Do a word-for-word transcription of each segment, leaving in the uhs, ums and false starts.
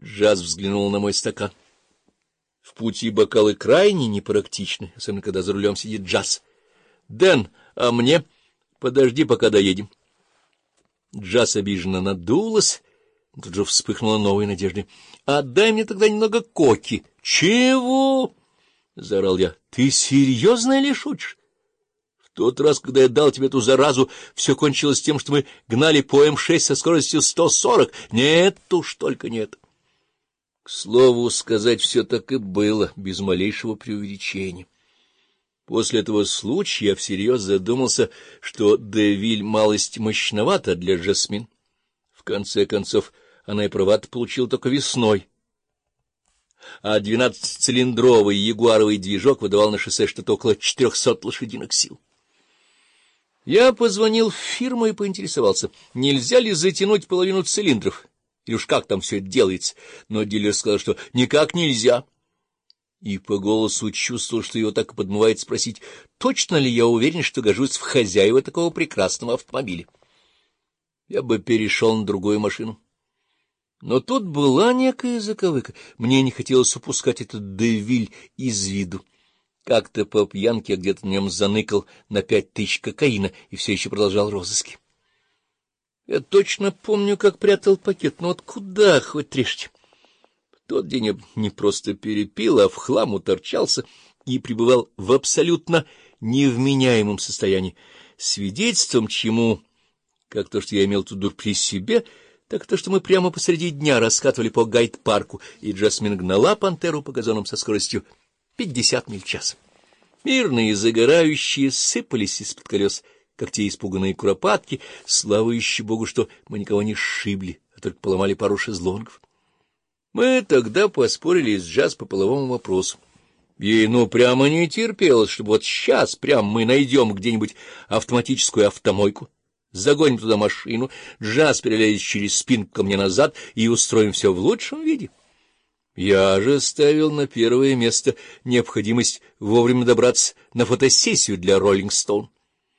Джаз взглянул на мой стакан. В пути бокалы крайне непрактичны, особенно когда за рулем сидит Джаз. — Дэн, а мне? Подожди, пока доедем. Джаз обиженно надулась, тут же вспыхнула новой надеждой. — Отдай мне тогда немного коки. — Чего? — заорал я. — Ты серьезно или шутишь? В тот раз, когда я дал тебе эту заразу, все кончилось тем, что мы гнали по эм шесть со скоростью сто сорок. Нет уж, только нет. К слову сказать, все так и было, без малейшего преувеличения. После этого случая я всерьез задумался, что Девиль малость мощновата для Жасмин. В конце концов, она и права-то получила только весной. А двенадцатицилиндровый ягуаровый движок выдавал на шоссе что-то около четырехсот лошадиных сил. Я позвонил в фирму и поинтересовался, нельзя ли затянуть половину цилиндров, или уж как там все это делается, но дилер сказал, что никак нельзя. И по голосу чувствовал, что его так и подмывает спросить, точно ли я уверен, что гожусь в хозяева такого прекрасного автомобиля. Я бы перешел на другую машину. Но тут была некая заковыка. Мне не хотелось упускать этот Девиль из виду. Как-то по пьянке я где-то в нем заныкал на пять тысяч кокаина и все еще продолжал розыски. Я точно помню, как прятал пакет, но вот куда хоть трежьте. В тот день я не просто перепил, а в хлам уторчался и пребывал в абсолютно невменяемом состоянии, свидетельством чему, как то, что я имел тут дур при себе, так то, что мы прямо посреди дня раскатывали по гайд-парку, и Жасмин гнала пантеру по газонам со скоростью пятьдесят миль в час. Мирные загорающие сыпались из-под колес, как те испуганные куропатки, слава еще Богу, что мы никого не сшибли, а только поломали пару шезлонгов. Мы тогда поспорили с Джаз по половому вопросу. Ей ну прямо не терпелось, чтобы вот сейчас прямо мы найдем где-нибудь автоматическую автомойку, загоним туда машину, Джаз перелезет через спинку ко мне назад и устроим все в лучшем виде. Я же ставил на первое место необходимость вовремя добраться на фотосессию для Rolling Stone.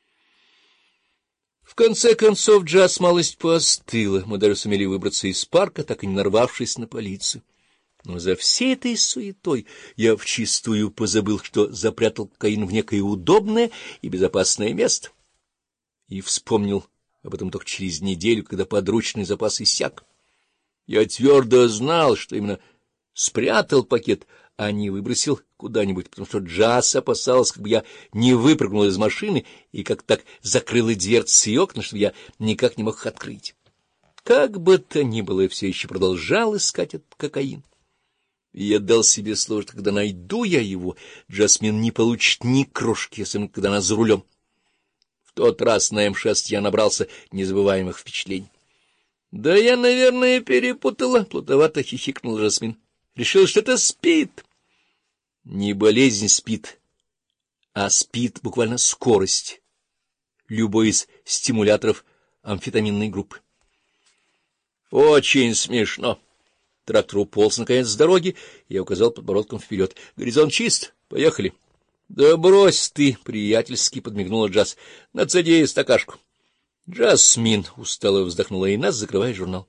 В конце концов Джаз малость поостыла, мы даже сумели выбраться из парка, так и не нарвавшись на полицию. Но за всей этой суетой я вчистую позабыл, что запрятал кокаин в некое удобное и безопасное место. И вспомнил об этом только через неделю, когда подручный запас иссяк. Я твердо знал, что именно спрятал пакет, а не выбросил куда-нибудь, потому что Джаз опасалась, как бы я не выпрыгнул из машины и как так закрыла дверцы и окна, что я никак не мог их открыть. Как бы то ни было, я все еще продолжал искать этот кокаин. И я дал себе слово, что когда найду я его, Жасмин не получит ни крошки, особенно когда она за рулем. В тот раз на эм шесть я набрался незабываемых впечатлений. — Да я, наверное, перепутала, — плутовато хихикнул Жасмин. — Решил, что это спид. Не болезнь спид, а спид буквально скорость любой из стимуляторов амфетаминной группы. — Очень смешно. Трактор уполз наконец с дороги, и я указал подбородком вперед. — Горизонт чист, поехали. — Да брось ты, — приятельски подмигнула Джаз. — Нацеди стакашку. Жасмин устало вздохнула и нас, закрывая журнал.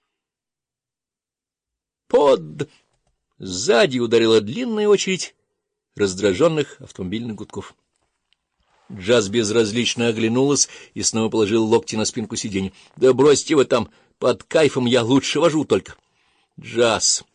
Под... Сзади ударила длинная очередь раздраженных автомобильных гудков. Джаз безразлично оглянулась и снова положил локти на спинку сиденья. — Да бросьте вы там, под кайфом я лучше вожу только. — Джаз,